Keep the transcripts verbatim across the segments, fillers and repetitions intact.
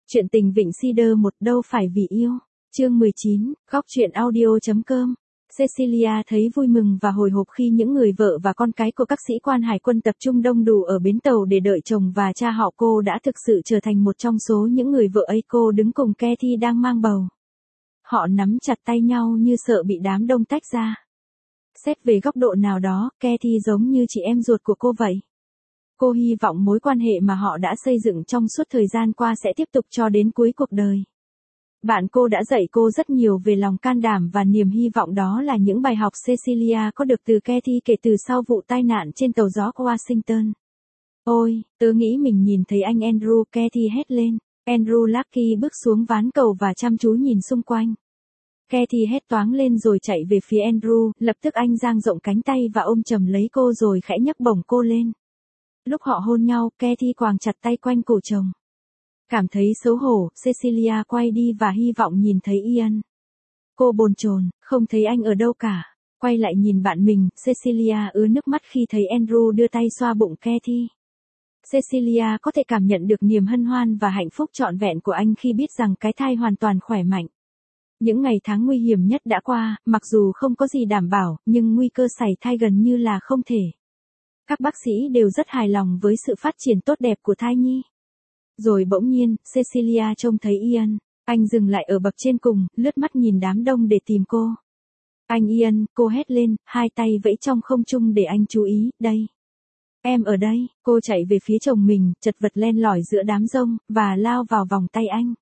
Chuyện tình Vịnh Cedar một đâu phải vì yêu. Chương mười chín, góc truyện audio.com. Cecilia thấy vui mừng và hồi hộp khi những người vợ và con cái của các sĩ quan hải quân tập trung đông đủ ở bến tàu để đợi chồng và cha họ. Cô đã thực sự trở thành một trong số những người vợ ấy. Cô đứng cùng Kathy đang mang bầu. Họ nắm chặt tay nhau như sợ bị đám đông tách ra. Xét về góc độ nào đó, Kathy giống như chị em ruột của cô vậy. Cô hy vọng mối quan hệ mà họ đã xây dựng trong suốt thời gian qua sẽ tiếp tục cho đến cuối cuộc đời. Bạn cô đã dạy cô rất nhiều về lòng can đảm và niềm hy vọng, đó là những bài học Cecilia có được từ Kathy kể từ sau vụ tai nạn trên tàu gió Washington. Ôi, tớ nghĩ mình nhìn thấy anh Andrew, Kathy hét lên. Andrew Lucky bước xuống ván cầu và chăm chú nhìn xung quanh. Kathy hét toáng lên rồi chạy về phía Andrew, lập tức anh dang rộng cánh tay và ôm chầm lấy cô rồi khẽ nhấc bổng cô lên. Lúc họ hôn nhau, Kathy quàng chặt tay quanh cổ chồng. Cảm thấy xấu hổ, Cecilia quay đi và hy vọng nhìn thấy Ian. Cô bồn chồn, không thấy anh ở đâu cả. Quay lại nhìn bạn mình, Cecilia ứa nước mắt khi thấy Andrew đưa tay xoa bụng Kathy. Cecilia có thể cảm nhận được niềm hân hoan và hạnh phúc trọn vẹn của anh khi biết rằng cái thai hoàn toàn khỏe mạnh. Những ngày tháng nguy hiểm nhất đã qua, mặc dù không có gì đảm bảo, nhưng nguy cơ sảy thai gần như là không thể. Các bác sĩ đều rất hài lòng với sự phát triển tốt đẹp của thai nhi. Rồi bỗng nhiên, Cecilia trông thấy Ian. Anh dừng lại ở bậc trên cùng, lướt mắt nhìn đám đông để tìm cô. Anh Ian, cô hét lên, hai tay vẫy trong không trung để anh chú ý, đây. Em ở đây, cô chạy về phía chồng mình, chật vật len lỏi giữa đám rông, và lao vào vòng tay anh.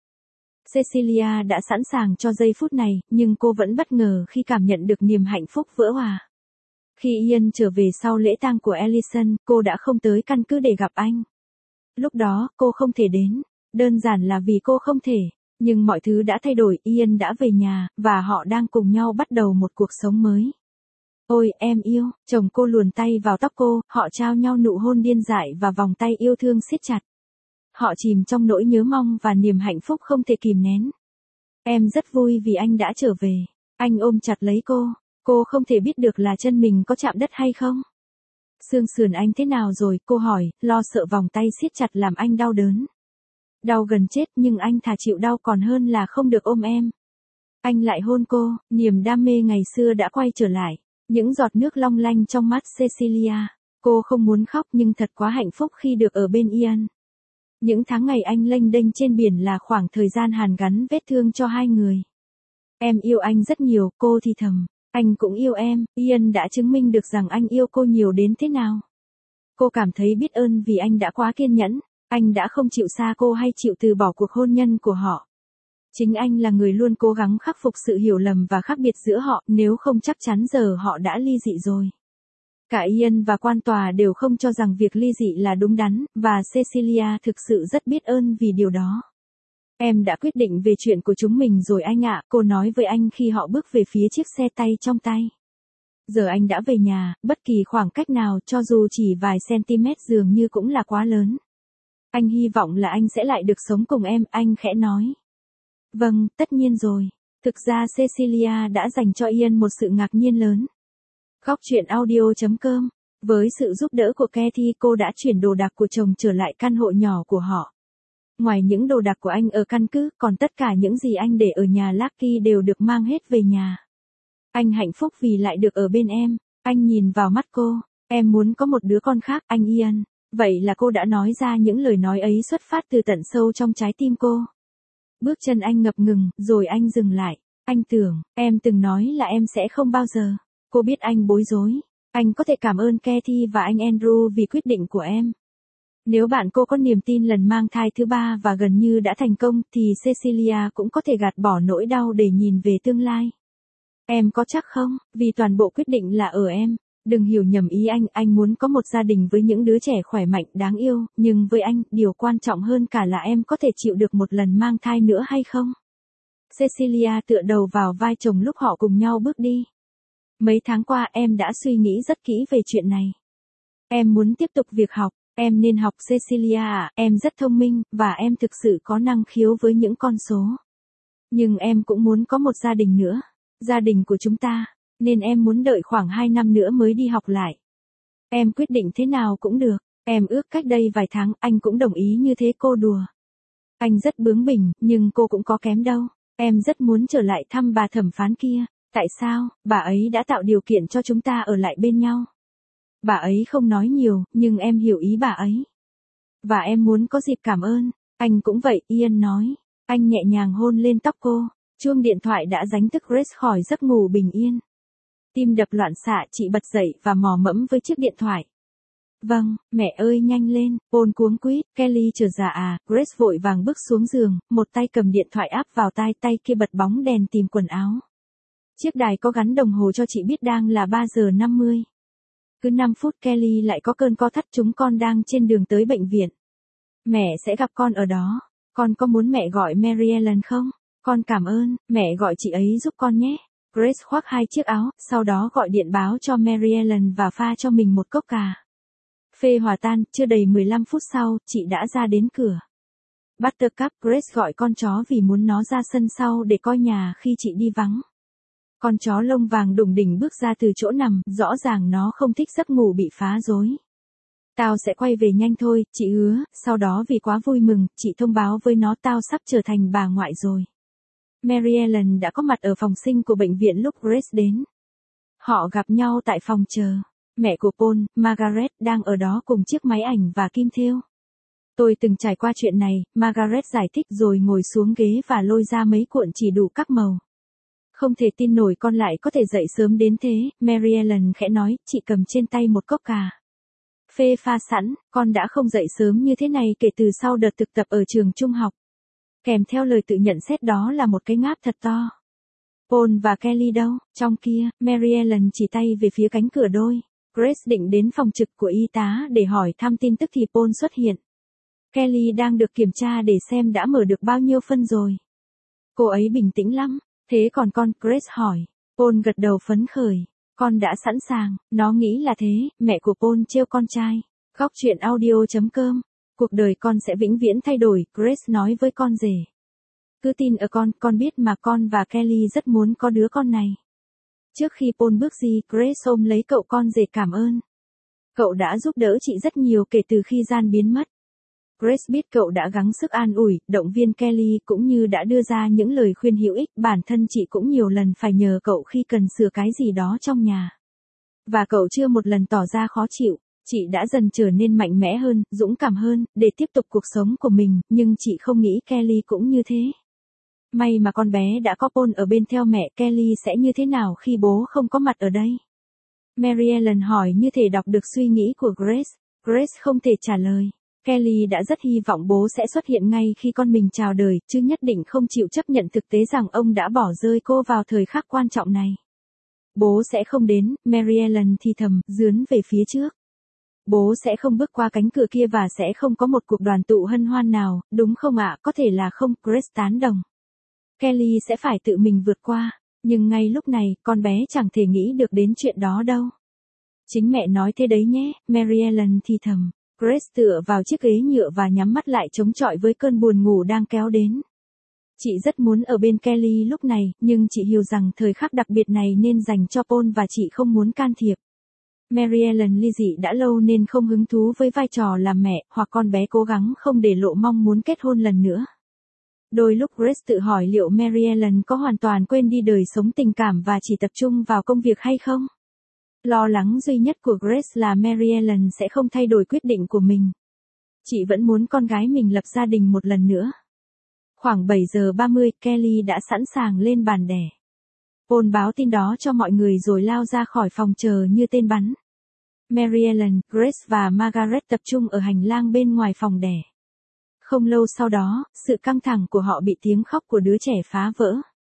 Cecilia đã sẵn sàng cho giây phút này, nhưng cô vẫn bất ngờ khi cảm nhận được niềm hạnh phúc vỡ hòa. Khi Ian trở về sau lễ tang của Ellison, cô đã không tới căn cứ để gặp anh. Lúc đó, cô không thể đến. Đơn giản là vì cô không thể. Nhưng mọi thứ đã thay đổi, Ian đã về nhà, và họ đang cùng nhau bắt đầu một cuộc sống mới. Ôi, em yêu, chồng cô luồn tay vào tóc cô, họ trao nhau nụ hôn điên dại và vòng tay yêu thương siết chặt. Họ chìm trong nỗi nhớ mong và niềm hạnh phúc không thể kìm nén. Em rất vui vì anh đã trở về. Anh ôm chặt lấy cô. Cô không thể biết được là chân mình có chạm đất hay không. Xương sườn anh thế nào rồi, cô hỏi, lo sợ vòng tay siết chặt làm anh đau đớn. Đau gần chết, nhưng anh thà chịu đau còn hơn là không được ôm em. Anh lại hôn cô, niềm đam mê ngày xưa đã quay trở lại. Những giọt nước long lanh trong mắt Cecilia. Cô không muốn khóc nhưng thật quá hạnh phúc khi được ở bên Ian. Những tháng ngày anh lênh đênh trên biển là khoảng thời gian hàn gắn vết thương cho hai người. Em yêu anh rất nhiều, cô thì thầm. Anh cũng yêu em, Ian đã chứng minh được rằng anh yêu cô nhiều đến thế nào. Cô cảm thấy biết ơn vì anh đã quá kiên nhẫn, anh đã không chịu xa cô hay chịu từ bỏ cuộc hôn nhân của họ. Chính anh là người luôn cố gắng khắc phục sự hiểu lầm và khác biệt giữa họ, nếu không chắc chắn giờ họ đã ly dị rồi. Cả Ian và quan tòa đều không cho rằng việc ly dị là đúng đắn, và Cecilia thực sự rất biết ơn vì điều đó. Em đã quyết định về chuyện của chúng mình rồi anh ạ, cô nói với anh khi họ bước về phía chiếc xe tay trong tay. Giờ anh đã về nhà, bất kỳ khoảng cách nào cho dù chỉ vài cm dường như cũng là quá lớn. Anh hy vọng là anh sẽ lại được sống cùng em, anh khẽ nói. Vâng, tất nhiên rồi. Thực ra Cecilia đã dành cho Ian một sự ngạc nhiên lớn. Góc truyện audio.com. Với sự giúp đỡ của Kathy, cô đã chuyển đồ đạc của chồng trở lại căn hộ nhỏ của họ. Ngoài những đồ đạc của anh ở căn cứ, còn tất cả những gì anh để ở nhà Lucky đều được mang hết về nhà. Anh hạnh phúc vì lại được ở bên em. Anh nhìn vào mắt cô. Em muốn có một đứa con khác, anh Ian. Vậy là cô đã nói ra những lời nói ấy xuất phát từ tận sâu trong trái tim cô. Bước chân anh ngập ngừng, rồi anh dừng lại. Anh tưởng, em từng nói là em sẽ không bao giờ. Cô biết anh bối rối. Anh có thể cảm ơn Kathy và anh Andrew vì quyết định của em. Nếu bạn cô có niềm tin lần mang thai thứ ba và gần như đã thành công, thì Cecilia cũng có thể gạt bỏ nỗi đau để nhìn về tương lai. Em có chắc không? Vì toàn bộ quyết định là ở em. Đừng hiểu nhầm ý anh, anh muốn có một gia đình với những đứa trẻ khỏe mạnh, đáng yêu, nhưng với anh, điều quan trọng hơn cả là em có thể chịu được một lần mang thai nữa hay không? Cecilia tựa đầu vào vai chồng lúc họ cùng nhau bước đi. Mấy tháng qua em đã suy nghĩ rất kỹ về chuyện này. Em muốn tiếp tục việc học. Em nên học Cecilia à, em rất thông minh, và em thực sự có năng khiếu với những con số. Nhưng em cũng muốn có một gia đình nữa. Gia đình của chúng ta. Nên em muốn đợi khoảng hai năm nữa mới đi học lại. Em quyết định thế nào cũng được. Em ước cách đây vài tháng, anh cũng đồng ý như thế, cô đùa. Anh rất bướng bỉnh, nhưng cô cũng có kém đâu. Em rất muốn trở lại thăm bà thẩm phán kia. Tại sao? Bà ấy đã tạo điều kiện cho chúng ta ở lại bên nhau. Bà ấy không nói nhiều, nhưng em hiểu ý bà ấy. Và em muốn có dịp cảm ơn. Anh cũng vậy, Ian nói. Anh nhẹ nhàng hôn lên tóc cô. Chuông điện thoại đã đánh thức Grace khỏi giấc ngủ bình yên. Tim đập loạn xạ, chị bật dậy và mò mẫm với chiếc điện thoại. Vâng, mẹ ơi nhanh lên, Paul cuống quýt, Kelly chờ dạ à, Grace vội vàng bước xuống giường, một tay cầm điện thoại áp vào tai, tay kia bật bóng đèn tìm quần áo. Chiếc đài có gắn đồng hồ cho chị biết đang là ba giờ năm mươi. Cứ năm phút Kelly lại có cơn co thắt, chúng con đang trên đường tới bệnh viện. Mẹ sẽ gặp con ở đó, con có muốn mẹ gọi Mary Ellen không? Con cảm ơn, mẹ gọi chị ấy giúp con nhé. Grace khoác hai chiếc áo, sau đó gọi điện báo cho Mary Ellen và pha cho mình một cốc cà phê hòa tan. Chưa đầy mười lăm phút sau, chị đã ra đến cửa. Buttercup, Grace gọi con chó vì muốn nó ra sân sau để coi nhà khi chị đi vắng. Con chó lông vàng đủng đỉnh bước ra từ chỗ nằm, rõ ràng nó không thích giấc ngủ bị phá rối. Tao sẽ quay về nhanh thôi, chị hứa. Sau đó vì quá vui mừng, chị thông báo với nó tao sắp trở thành bà ngoại rồi. Mary Ellen đã có mặt ở phòng sinh của bệnh viện lúc Grace đến. Họ gặp nhau tại phòng chờ. Mẹ của Paul, Margaret, đang ở đó cùng chiếc máy ảnh và kim thêu. Tôi từng trải qua chuyện này, Margaret giải thích rồi ngồi xuống ghế và lôi ra mấy cuộn chỉ đủ các màu. Không thể tin nổi con lại có thể dậy sớm đến thế, Mary Ellen khẽ nói, chị cầm trên tay một cốc cà phê pha sẵn, con đã không dậy sớm như thế này kể từ sau đợt thực tập ở trường trung học. Kèm theo lời tự nhận xét đó là một cái ngáp thật to. Paul và Kelly đâu? Trong kia, Mary Ellen chỉ tay về phía cánh cửa đôi. Grace định đến phòng trực của y tá để hỏi thăm tin tức thì Paul xuất hiện. Kelly đang được kiểm tra để xem đã mở được bao nhiêu phân rồi. Cô ấy bình tĩnh lắm. Thế còn con? Grace hỏi. Paul gật đầu phấn khởi. Con đã sẵn sàng, nó nghĩ là thế, mẹ của Paul trêu con trai. Góc truyện audio chấm com. Cuộc đời con sẽ vĩnh viễn thay đổi, Grace nói với con rể. Cứ tin ở con, con biết mà con và Kelly rất muốn có đứa con này. Trước khi Paul bước đi, Grace ôm lấy cậu con rể cảm ơn. Cậu đã giúp đỡ chị rất nhiều kể từ khi Gian biến mất. Grace biết cậu đã gắng sức an ủi, động viên Kelly cũng như đã đưa ra những lời khuyên hữu ích. Bản thân chị cũng nhiều lần phải nhờ cậu khi cần sửa cái gì đó trong nhà. Và cậu chưa một lần tỏ ra khó chịu. Chị đã dần trở nên mạnh mẽ hơn, dũng cảm hơn, để tiếp tục cuộc sống của mình, nhưng chị không nghĩ Kelly cũng như thế. May mà con bé đã có Paul ở bên theo mẹ. Kelly sẽ như thế nào khi bố không có mặt ở đây? Mary Ellen hỏi như thể đọc được suy nghĩ của Grace. Grace không thể trả lời. Kelly đã rất hy vọng bố sẽ xuất hiện ngay khi con mình chào đời, chứ nhất định không chịu chấp nhận thực tế rằng ông đã bỏ rơi cô vào thời khắc quan trọng này. Bố sẽ không đến, Mary Ellen thì thầm, dướn về phía trước. Bố sẽ không bước qua cánh cửa kia và sẽ không có một cuộc đoàn tụ hân hoan nào, đúng không ạ? Có thể là không, Grace tán đồng. Kelly sẽ phải tự mình vượt qua, nhưng ngay lúc này, con bé chẳng thể nghĩ được đến chuyện đó đâu. Chính mẹ nói thế đấy nhé, Mary Ellen thì thầm. Grace tựa vào chiếc ghế nhựa và nhắm mắt lại chống chọi với cơn buồn ngủ đang kéo đến. Chị rất muốn ở bên Kelly lúc này, nhưng chị hiểu rằng thời khắc đặc biệt này nên dành cho Paul và chị không muốn can thiệp. Mary Ellen ly dị đã lâu nên không hứng thú với vai trò làm mẹ, hoặc con bé cố gắng không để lộ mong muốn kết hôn lần nữa. Đôi lúc Grace tự hỏi liệu Mary Ellen có hoàn toàn quên đi đời sống tình cảm và chỉ tập trung vào công việc hay không? Lo lắng duy nhất của Grace là Mary Ellen sẽ không thay đổi quyết định của mình. Chị vẫn muốn con gái mình lập gia đình một lần nữa. Khoảng bảy giờ ba mươi, Kelly đã sẵn sàng lên bàn đẻ. Paul báo tin đó cho mọi người rồi lao ra khỏi phòng chờ như tên bắn. Mary Ellen, Grace và Margaret tập trung ở hành lang bên ngoài phòng đẻ. Không lâu sau đó, sự căng thẳng của họ bị tiếng khóc của đứa trẻ phá vỡ.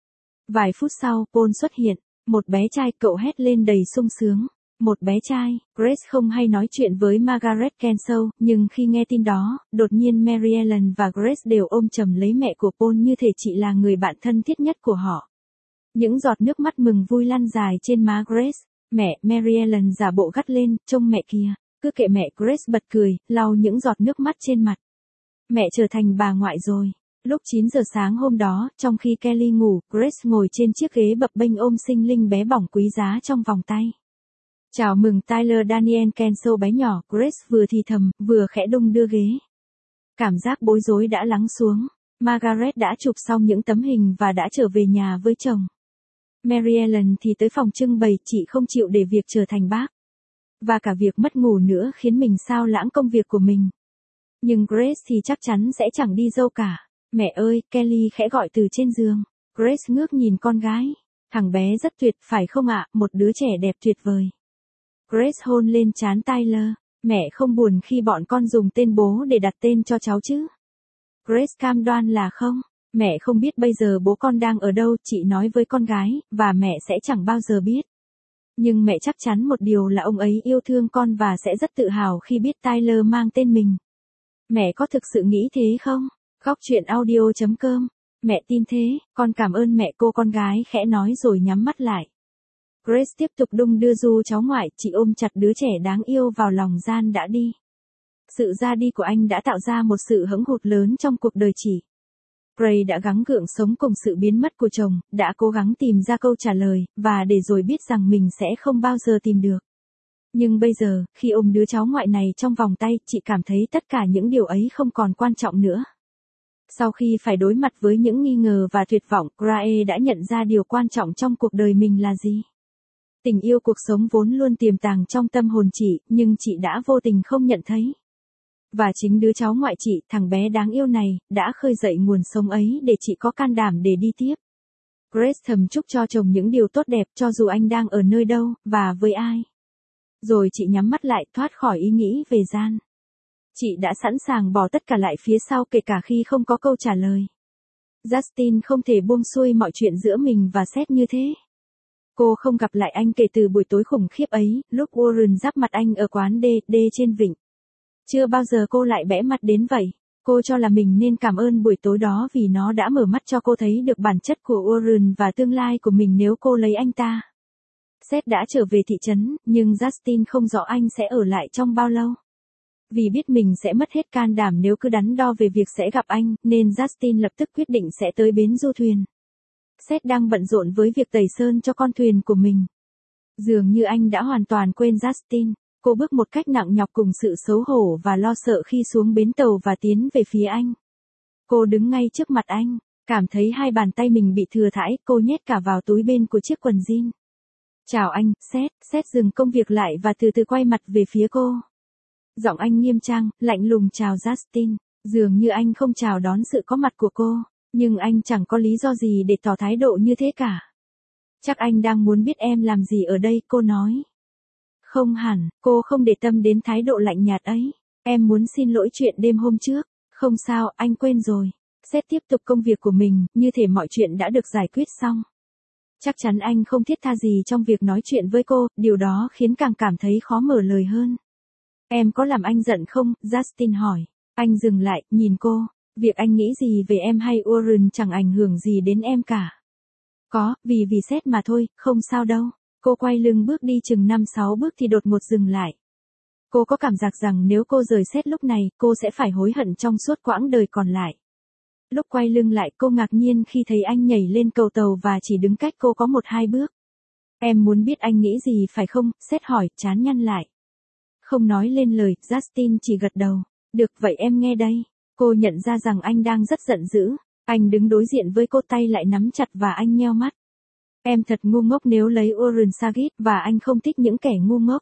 Vài phút sau, Paul xuất hiện. Một bé trai, cậu hét lên đầy sung sướng. Một bé trai, Grace không hay nói chuyện với Margaret Kensal, nhưng khi nghe tin đó, đột nhiên Mary Ellen và Grace đều ôm chầm lấy mẹ của Paul như thể chị là người bạn thân thiết nhất của họ. Những giọt nước mắt mừng vui lăn dài trên má Grace. Mẹ, Mary Ellen giả bộ gắt lên, trông mẹ kìa. Cứ kệ mẹ, Grace bật cười, lau những giọt nước mắt trên mặt. Mẹ trở thành bà ngoại rồi. Lúc chín giờ sáng hôm đó, trong khi Kelly ngủ, Grace ngồi trên chiếc ghế bập bênh ôm sinh linh bé bỏng quý giá trong vòng tay. Chào mừng Tyler Daniel Kensal bé nhỏ, Grace vừa thì thầm, vừa khẽ đung đưa ghế. Cảm giác bối rối đã lắng xuống. Margaret đã chụp xong những tấm hình và đã trở về nhà với chồng. Mary Ellen thì tới phòng trưng bày, chị không chịu để việc trở thành bác. Và cả việc mất ngủ nữa khiến mình xao lãng công việc của mình. Nhưng Grace thì chắc chắn sẽ chẳng đi dâu cả. Mẹ ơi, Kelly khẽ gọi từ trên giường. Grace ngước nhìn con gái. Thằng bé rất tuyệt, phải không ạ, một đứa trẻ đẹp tuyệt vời. Grace hôn lên trán Tyler. Mẹ không buồn khi bọn con dùng tên bố để đặt tên cho cháu chứ? Grace cam đoan là không. Mẹ không biết bây giờ bố con đang ở đâu, chị nói với con gái, và mẹ sẽ chẳng bao giờ biết. Nhưng mẹ chắc chắn một điều là ông ấy yêu thương con và sẽ rất tự hào khi biết Tyler mang tên mình. Mẹ có thực sự nghĩ thế không? Góc truyện audio chấm com. Mẹ tin thế, con cảm ơn mẹ, cô con gái khẽ nói rồi nhắm mắt lại. Grace tiếp tục đung đưa du cháu ngoại, chị ôm chặt đứa trẻ đáng yêu vào lòng. Gian đã đi. Sự ra đi của anh đã tạo ra một sự hững hụt lớn trong cuộc đời chị. Gray đã gắng gượng sống cùng sự biến mất của chồng, đã cố gắng tìm ra câu trả lời, và để rồi biết rằng mình sẽ không bao giờ tìm được. Nhưng bây giờ, khi ôm đứa cháu ngoại này trong vòng tay, chị cảm thấy tất cả những điều ấy không còn quan trọng nữa. Sau khi phải đối mặt với những nghi ngờ và tuyệt vọng, Gray đã nhận ra điều quan trọng trong cuộc đời mình là gì. Tình yêu cuộc sống vốn luôn tiềm tàng trong tâm hồn chị, nhưng chị đã vô tình không nhận thấy. Và chính đứa cháu ngoại chị, thằng bé đáng yêu này, đã khơi dậy nguồn sống ấy để chị có can đảm để đi tiếp. Grace thầm chúc cho chồng những điều tốt đẹp cho dù anh đang ở nơi đâu, và với ai. Rồi chị nhắm mắt lại, thoát khỏi ý nghĩ về Gian. Chị đã sẵn sàng bỏ tất cả lại phía sau, kể cả khi không có câu trả lời. Justin không thể buông xuôi mọi chuyện giữa mình và Seth như thế. Cô không gặp lại anh kể từ buổi tối khủng khiếp ấy, lúc Warren giáp mặt anh ở quán D D trên vịnh. Chưa bao giờ cô lại bẽ mặt đến vậy. Cô cho là mình nên cảm ơn buổi tối đó vì nó đã mở mắt cho cô thấy được bản chất của Warren và tương lai của mình nếu cô lấy anh ta. Seth đã trở về thị trấn, nhưng Justin không rõ anh sẽ ở lại trong bao lâu. Vì biết mình sẽ mất hết can đảm nếu cứ đắn đo về việc sẽ gặp anh, nên Justin lập tức quyết định sẽ tới bến du thuyền. Seth đang bận rộn với việc tẩy sơn cho con thuyền của mình. Dường như anh đã hoàn toàn quên Justin. Cô bước một cách nặng nhọc cùng sự xấu hổ và lo sợ khi xuống bến tàu và tiến về phía anh. Cô đứng ngay trước mặt anh, cảm thấy hai bàn tay mình bị thừa thãi, cô nhét cả vào túi bên của chiếc quần jean. Chào anh, Seth. Seth dừng công việc lại và từ từ quay mặt về phía cô. Giọng anh nghiêm trang, lạnh lùng chào Justin. Dường như anh không chào đón sự có mặt của cô, nhưng anh chẳng có lý do gì để tỏ thái độ như thế cả. Chắc anh đang muốn biết em làm gì ở đây, cô nói. Không hẳn, cô không để tâm đến thái độ lạnh nhạt ấy. Em muốn xin lỗi chuyện đêm hôm trước. Không sao, anh quên rồi. Seth tiếp tục công việc của mình, như thể mọi chuyện đã được giải quyết xong. Chắc chắn anh không thiết tha gì trong việc nói chuyện với cô, điều đó khiến càng cảm thấy khó mở lời hơn. Em có làm anh giận không? Justin hỏi. Anh dừng lại, nhìn cô. Việc anh nghĩ gì về em hay Warren chẳng ảnh hưởng gì đến em cả. Có, vì vì Seth mà thôi, không sao đâu. Cô quay lưng bước đi chừng năm sáu bước thì đột ngột dừng lại. Cô có cảm giác rằng nếu cô rời Seth lúc này, cô sẽ phải hối hận trong suốt quãng đời còn lại. Lúc quay lưng lại, cô ngạc nhiên khi thấy anh nhảy lên cầu tàu và chỉ đứng cách cô có một hai bước. Em muốn biết anh nghĩ gì phải không? Seth hỏi, trán nhăn lại. Không nói lên lời, Justin chỉ gật đầu. Được vậy em nghe đây. Cô nhận ra rằng anh đang rất giận dữ. Anh đứng đối diện với cô, tay lại nắm chặt và anh nheo mắt. Em thật ngu ngốc nếu lấy Warren Saget và anh không thích những kẻ ngu ngốc.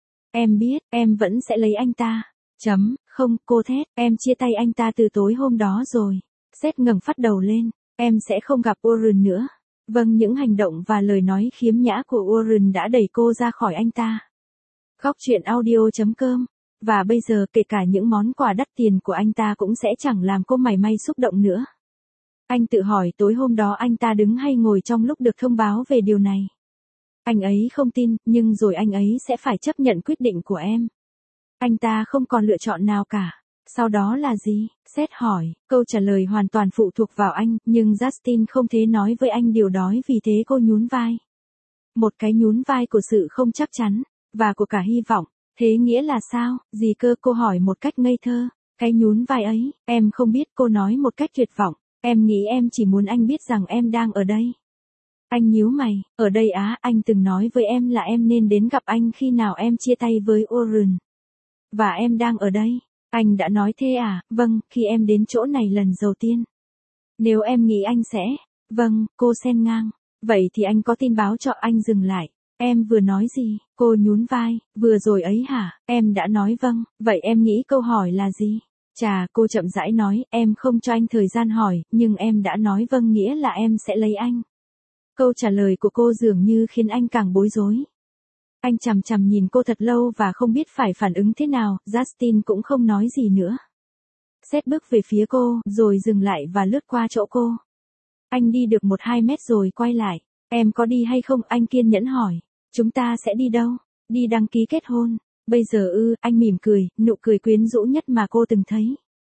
Em biết, em vẫn sẽ lấy anh ta. Chấm, không, cô thét, em chia tay anh ta từ tối hôm đó rồi. Seth ngẩng phát đầu lên, em sẽ không gặp Warren nữa. Vâng, những hành động và lời nói khiếm nhã của Warren đã đẩy cô ra khỏi anh ta. Góc truyện audio chấm com. Và bây giờ kể cả những món quà đắt tiền của anh ta cũng sẽ chẳng làm cô mảy may xúc động nữa. Anh tự hỏi tối hôm đó anh ta đứng hay ngồi trong lúc được thông báo về điều này. Anh ấy không tin, nhưng rồi anh ấy sẽ phải chấp nhận quyết định của em. Anh ta không còn lựa chọn nào cả. Sau đó là gì? Seth hỏi, câu trả lời hoàn toàn phụ thuộc vào anh, nhưng Justin không thể nói với anh điều đó, vì thế cô nhún vai. Một cái nhún vai của sự không chắc chắn, và của cả hy vọng. Thế nghĩa là sao? Gì cơ? Cô hỏi một cách ngây thơ. Cái nhún vai ấy, em không biết, cô nói một cách tuyệt vọng. Em nghĩ em chỉ muốn anh biết rằng em đang ở đây. Anh nhíu mày, ở đây á, anh từng nói với em là em nên đến gặp anh khi nào em chia tay với Warren. Và em đang ở đây. Anh đã nói thế à? Vâng, khi em đến chỗ này lần đầu tiên. Nếu em nghĩ anh sẽ... Vâng, cô xen ngang. Vậy thì anh có tin báo cho anh dừng lại. Em vừa nói gì? Cô nhún vai. Vừa rồi ấy hả? Em đã nói vâng. Vậy em nghĩ câu hỏi là gì? Chà, cô chậm rãi nói, em không cho anh thời gian hỏi, nhưng em đã nói vâng nghĩa là em sẽ lấy anh. Câu trả lời của cô dường như khiến anh càng bối rối. Anh chằm chằm nhìn cô thật lâu và không biết phải phản ứng thế nào, Justin cũng không nói gì nữa. Seth bước về phía cô, rồi dừng lại và lướt qua chỗ cô. Anh đi được một hai mét rồi quay lại. Em có đi hay không? Anh kiên nhẫn hỏi. Chúng ta sẽ đi đâu? Đi đăng ký kết hôn. Bây giờ ư, anh mỉm cười, nụ cười quyến rũ nhất mà cô từng thấy.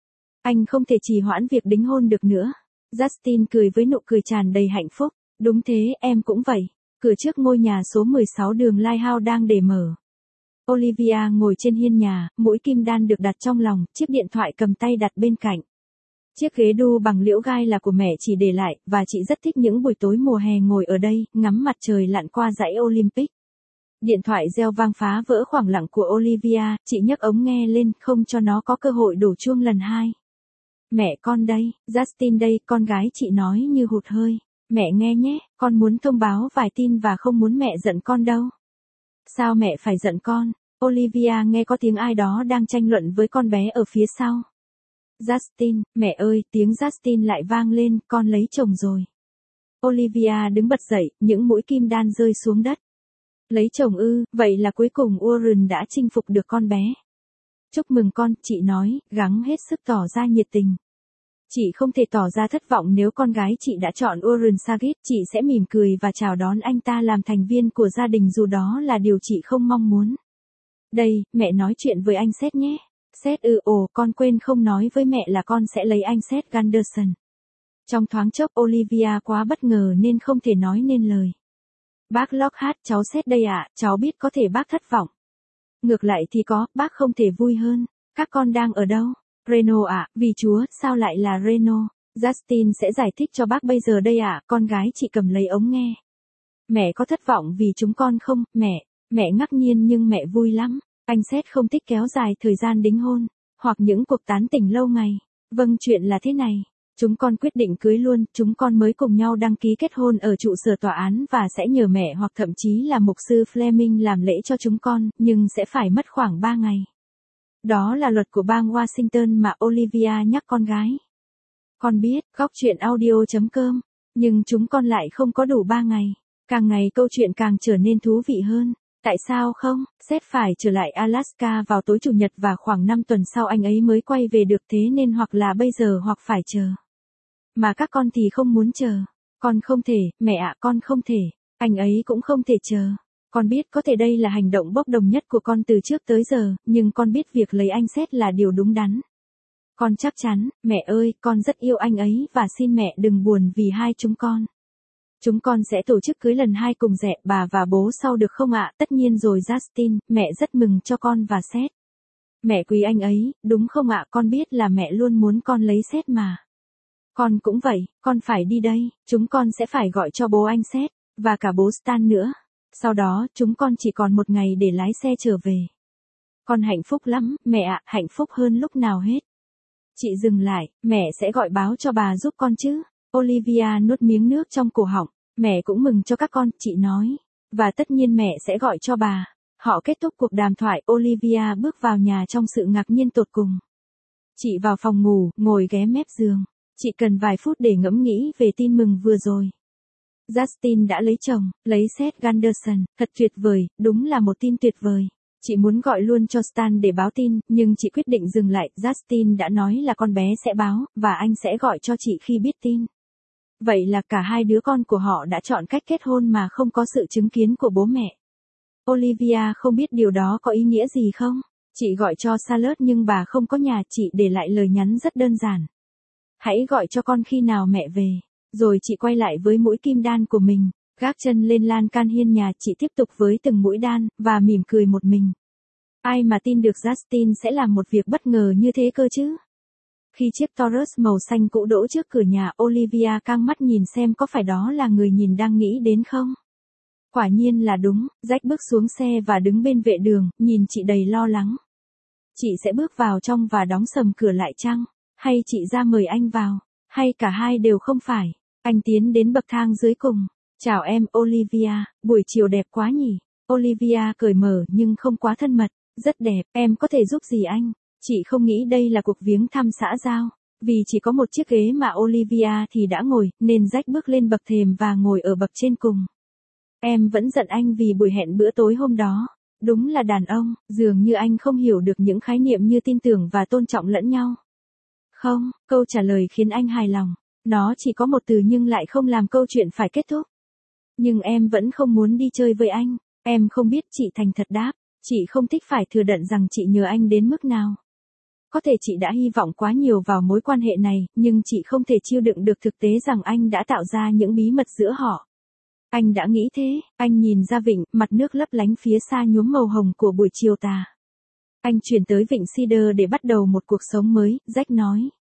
Anh không thể trì hoãn việc đính hôn được nữa. Justin cười với nụ cười tràn đầy hạnh phúc. Đúng thế, em cũng vậy. Cửa trước ngôi nhà số mười sáu đường Lighthouse đang để mở. Olivia ngồi trên hiên nhà, mũi kim đan được đặt trong lòng, chiếc điện thoại cầm tay đặt bên cạnh. Chiếc ghế đu bằng liễu gai là của mẹ chị để lại, và chị rất thích những buổi tối mùa hè ngồi ở đây, ngắm mặt trời lặn qua dãy Olympic. Điện thoại reo vang phá vỡ khoảng lặng của Olivia, chị nhấc ống nghe lên, không cho nó có cơ hội đổ chuông lần hai. Mẹ con đây, Justin đây, con gái chị nói như hụt hơi. Mẹ nghe nhé, con muốn thông báo vài tin và không muốn mẹ giận con đâu. Sao mẹ phải giận con? Olivia nghe có tiếng ai đó đang tranh luận với con bé ở phía sau. Justin, mẹ ơi, tiếng Justin lại vang lên, con lấy chồng rồi. Olivia đứng bật dậy, những mũi kim đan rơi xuống đất. Lấy chồng ư, vậy là cuối cùng Warren đã chinh phục được con bé. Chúc mừng con, chị nói, gắng hết sức tỏ ra nhiệt tình. Chị không thể tỏ ra thất vọng nếu con gái chị đã chọn Warren Saget, chị sẽ mỉm cười và chào đón anh ta làm thành viên của gia đình dù đó là điều chị không mong muốn. Đây, mẹ nói chuyện với anh Seth nhé. Seth ư, ồ, con quên không nói với mẹ là con sẽ lấy anh Seth Gunderson. Trong thoáng chốc Olivia quá bất ngờ nên không thể nói nên lời. Bác Lockhart, cháu Seth đây ạ, cháu biết có thể bác thất vọng. Ngược lại thì có, bác không thể vui hơn. Các con đang ở đâu? Reno ạ, vì Chúa, sao lại là Reno? Justin sẽ giải thích cho bác bây giờ đây ạ, con gái chị cầm lấy ống nghe. Mẹ có thất vọng vì chúng con không, mẹ? Mẹ ngạc nhiên nhưng mẹ vui lắm. Anh Seth không thích kéo dài thời gian đính hôn, hoặc những cuộc tán tỉnh lâu ngày. Vâng, chuyện là thế này. Chúng con quyết định cưới luôn, chúng con mới cùng nhau đăng ký kết hôn ở trụ sở tòa án và sẽ nhờ mẹ hoặc thậm chí là mục sư Fleming làm lễ cho chúng con, nhưng sẽ phải mất khoảng ba ngày. Đó là luật của bang Washington mà Olivia nhắc con gái. Con biết, góc chuyện audio chấm com, nhưng chúng con lại không có đủ ba ngày. Càng ngày câu chuyện càng trở nên thú vị hơn. Tại sao không? Seth phải trở lại Alaska vào tối chủ nhật và khoảng năm tuần sau anh ấy mới quay về được, thế nên hoặc là bây giờ hoặc phải chờ. Mà các con thì không muốn chờ. Con không thể, mẹ ạ, con không thể. Anh ấy cũng không thể chờ. Con biết có thể đây là hành động bốc đồng nhất của con từ trước tới giờ, nhưng con biết việc lấy anh Seth là điều đúng đắn. Con chắc chắn, mẹ ơi, con rất yêu anh ấy và xin mẹ đừng buồn vì hai chúng con. Chúng con sẽ tổ chức cưới lần hai cùng rẻ bà và bố sau được không ạ? Tất nhiên rồi Justin, mẹ rất mừng cho con và Seth. Mẹ quý anh ấy, đúng không ạ? Con biết là mẹ luôn muốn con lấy Seth mà. Con cũng vậy, con phải đi đây, chúng con sẽ phải gọi cho bố anh Seth, và cả bố Stan nữa. Sau đó, chúng con chỉ còn một ngày để lái xe trở về. Con hạnh phúc lắm, mẹ ạ, hạnh phúc hơn lúc nào hết. Chị dừng lại, mẹ sẽ gọi báo cho bà giúp con chứ. Olivia nuốt miếng nước trong cổ họng. Mẹ cũng mừng cho các con, chị nói. Và tất nhiên mẹ sẽ gọi cho bà. Họ kết thúc cuộc đàm thoại, Olivia bước vào nhà trong sự ngạc nhiên tột cùng. Chị vào phòng ngủ, ngồi ghé mép giường. Chị cần vài phút để ngẫm nghĩ về tin mừng vừa rồi. Justin đã lấy chồng, lấy Seth Gunderson, thật tuyệt vời, đúng là một tin tuyệt vời. Chị muốn gọi luôn cho Stan để báo tin, nhưng chị quyết định dừng lại. Justin đã nói là con bé sẽ báo, và anh sẽ gọi cho chị khi biết tin. Vậy là cả hai đứa con của họ đã chọn cách kết hôn mà không có sự chứng kiến của bố mẹ. Olivia không biết điều đó có ý nghĩa gì không? Chị gọi cho Charlotte nhưng bà không có nhà, chị để lại lời nhắn rất đơn giản. Hãy gọi cho con khi nào mẹ về. Rồi chị quay lại với mũi kim đan của mình, gác chân lên lan can hiên nhà, chị tiếp tục với từng mũi đan, và mỉm cười một mình. Ai mà tin được Justin sẽ làm một việc bất ngờ như thế cơ chứ? Khi chiếc Taurus màu xanh cũ đỗ trước cửa nhà, Olivia căng mắt nhìn xem có phải đó là người nhìn đang nghĩ đến không? Quả nhiên là đúng, Jack bước xuống xe và đứng bên vệ đường, nhìn chị đầy lo lắng. Chị sẽ bước vào trong và đóng sầm cửa lại chăng? Hay chị ra mời anh vào? Hay cả hai đều không phải? Anh tiến đến bậc thang dưới cùng. Chào em, Olivia, buổi chiều đẹp quá nhỉ? Olivia cởi mở nhưng không quá thân mật. Rất đẹp, em có thể giúp gì anh? Chị không nghĩ đây là cuộc viếng thăm xã giao. Vì chỉ có một chiếc ghế mà Olivia thì đã ngồi, nên Jack bước lên bậc thềm và ngồi ở bậc trên cùng. Em vẫn giận anh vì buổi hẹn bữa tối hôm đó. Đúng là đàn ông, dường như anh không hiểu được những khái niệm như tin tưởng và tôn trọng lẫn nhau. Không, câu trả lời khiến anh hài lòng. Nó chỉ có một từ nhưng lại không làm câu chuyện phải kết thúc. Nhưng em vẫn không muốn đi chơi với anh. Em không biết, chị thành thật đáp. Chị không thích phải thừa đận rằng chị nhớ anh đến mức nào. Có thể chị đã hy vọng quá nhiều vào mối quan hệ này, nhưng chị không thể chịu đựng được thực tế rằng anh đã tạo ra những bí mật giữa họ. Anh đã nghĩ thế, anh nhìn ra vịnh, mặt nước lấp lánh phía xa nhuốm màu hồng của buổi chiều tà. Anh chuyển tới vịnh Cedar để bắt đầu một cuộc sống mới, Jack nói.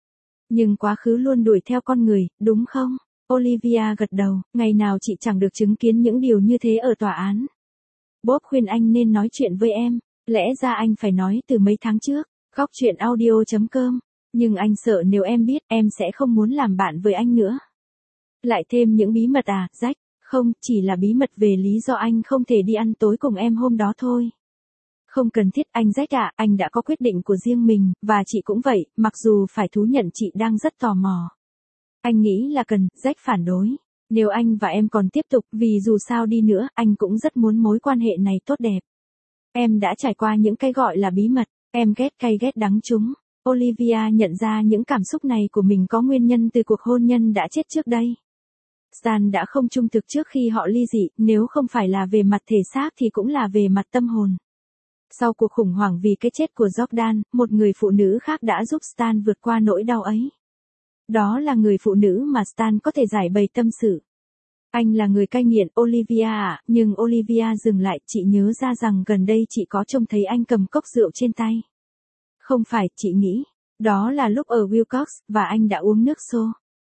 Nhưng quá khứ luôn đuổi theo con người, đúng không? Olivia gật đầu, ngày nào chị chẳng được chứng kiến những điều như thế ở tòa án. Bob khuyên anh nên nói chuyện với em, lẽ ra anh phải nói từ mấy tháng trước. Góc chuyện audio chấm com. Nhưng anh sợ nếu em biết, em sẽ không muốn làm bạn với anh nữa. Lại thêm những bí mật à, Jack? Không, chỉ là bí mật về lý do anh không thể đi ăn tối cùng em hôm đó thôi. Không cần thiết anh Jack ạ, anh đã có quyết định của riêng mình, và chị cũng vậy, mặc dù phải thú nhận chị đang rất tò mò. Anh nghĩ là cần, Jack phản đối. Nếu anh và em còn tiếp tục, vì dù sao đi nữa, anh cũng rất muốn mối quan hệ này tốt đẹp. Em đã trải qua những cái gọi là bí mật. Em ghét cay ghét đắng chúng. Olivia nhận ra những cảm xúc này của mình có nguyên nhân từ cuộc hôn nhân đã chết trước đây. Stan đã không trung thực trước khi họ ly dị, nếu không phải là về mặt thể xác thì cũng là về mặt tâm hồn. Sau cuộc khủng hoảng vì cái chết của Jordan, một người phụ nữ khác đã giúp Stan vượt qua nỗi đau ấy. Đó là người phụ nữ mà Stan có thể giải bày tâm sự. Anh là người cai nghiện, Olivia ạ, nhưng Olivia dừng lại, chị nhớ ra rằng gần đây chị có trông thấy anh cầm cốc rượu trên tay. Không phải, chị nghĩ, đó là lúc ở Wilcox, và anh đã uống nước xô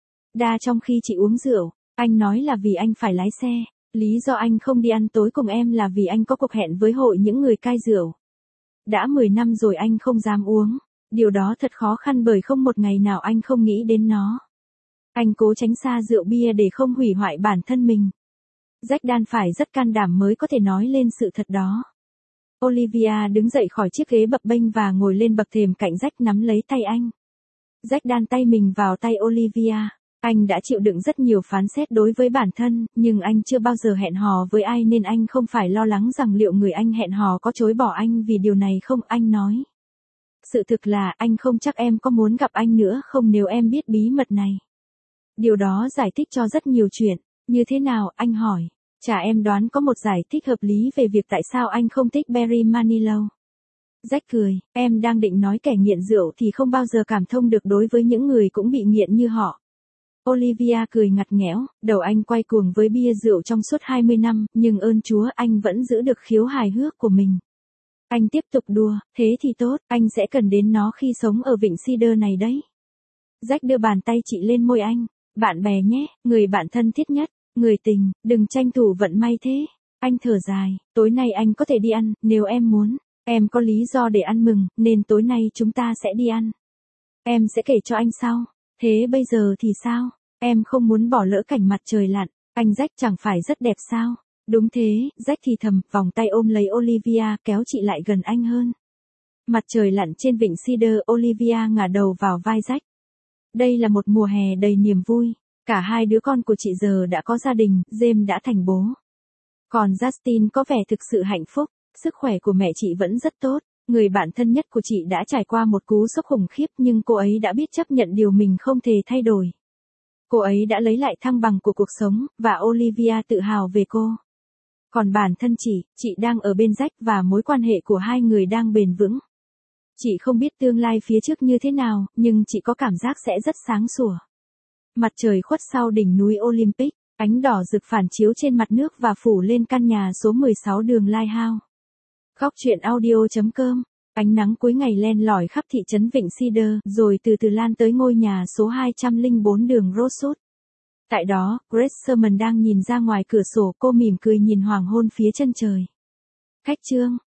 đa trong khi chị uống rượu. Anh nói là vì anh phải lái xe, lý do anh không đi ăn tối cùng em là vì anh có cuộc hẹn với hội những người cai rượu. Đã mười năm rồi anh không dám uống, điều đó thật khó khăn bởi không một ngày nào anh không nghĩ đến nó. Anh cố tránh xa rượu bia để không hủy hoại bản thân mình. Jack đan phải rất can đảm mới có thể nói lên sự thật đó. Olivia đứng dậy khỏi chiếc ghế bập bênh và ngồi lên bậc thềm cạnh Jack nắm lấy tay anh. Jack đan tay mình vào tay Olivia. Anh đã chịu đựng rất nhiều phán xét đối với bản thân, nhưng anh chưa bao giờ hẹn hò với ai nên anh không phải lo lắng rằng liệu người anh hẹn hò có chối bỏ anh vì điều này không, anh nói. Sự thực là anh không chắc em có muốn gặp anh nữa không nếu em biết bí mật này. Điều đó giải thích cho rất nhiều chuyện. Như thế nào, anh hỏi. Chả em đoán có một giải thích hợp lý về việc tại sao anh không thích Barry Manilow. Jack cười, em đang định nói kẻ nghiện rượu thì không bao giờ cảm thông được đối với những người cũng bị nghiện như họ. Olivia cười ngặt nghẽo, đầu anh quay cuồng với bia rượu trong suốt hai mươi năm, nhưng ơn Chúa anh vẫn giữ được khiếu hài hước của mình. Anh tiếp tục đùa, thế thì tốt, anh sẽ cần đến nó khi sống ở vịnh Cedar này đấy. Jack đưa bàn tay chị lên môi anh. Bạn bè nhé, người bạn thân thiết nhất, người tình, đừng tranh thủ vận may thế. Anh thở dài, tối nay anh có thể đi ăn, nếu em muốn. Em có lý do để ăn mừng, nên tối nay chúng ta sẽ đi ăn. Em sẽ kể cho anh sau. Thế bây giờ thì sao? Em không muốn bỏ lỡ cảnh mặt trời lặn. Anh Jack chẳng phải rất đẹp sao? Đúng thế, Jack thì thầm, vòng tay ôm lấy Olivia, kéo chị lại gần anh hơn. Mặt trời lặn trên vịnh Cedar, Olivia ngả đầu vào vai Jack. Đây là một mùa hè đầy niềm vui. Cả hai đứa con của chị giờ đã có gia đình, James đã thành bố. Còn Justin có vẻ thực sự hạnh phúc, sức khỏe của mẹ chị vẫn rất tốt. Người bạn thân nhất của chị đã trải qua một cú sốc khủng khiếp nhưng cô ấy đã biết chấp nhận điều mình không thể thay đổi. Cô ấy đã lấy lại thăng bằng của cuộc sống, và Olivia tự hào về cô. Còn bản thân chị, chị đang ở bên Jack và mối quan hệ của hai người đang bền vững. Chị không biết tương lai phía trước như thế nào, nhưng chị có cảm giác sẽ rất sáng sủa. Mặt trời khuất sau đỉnh núi Olympic, ánh đỏ rực phản chiếu trên mặt nước và phủ lên căn nhà số mười sáu đường Lighthouse. Góc chuyện audio chấm com. Ánh nắng cuối ngày len lỏi khắp thị trấn Vịnh Cedar, rồi từ từ lan tới ngôi nhà số hai trăm lẻ bốn đường Rosewood. Tại đó, Grace Sherman đang nhìn ra ngoài cửa sổ, cô mỉm cười nhìn hoàng hôn phía chân trời. Khách trương,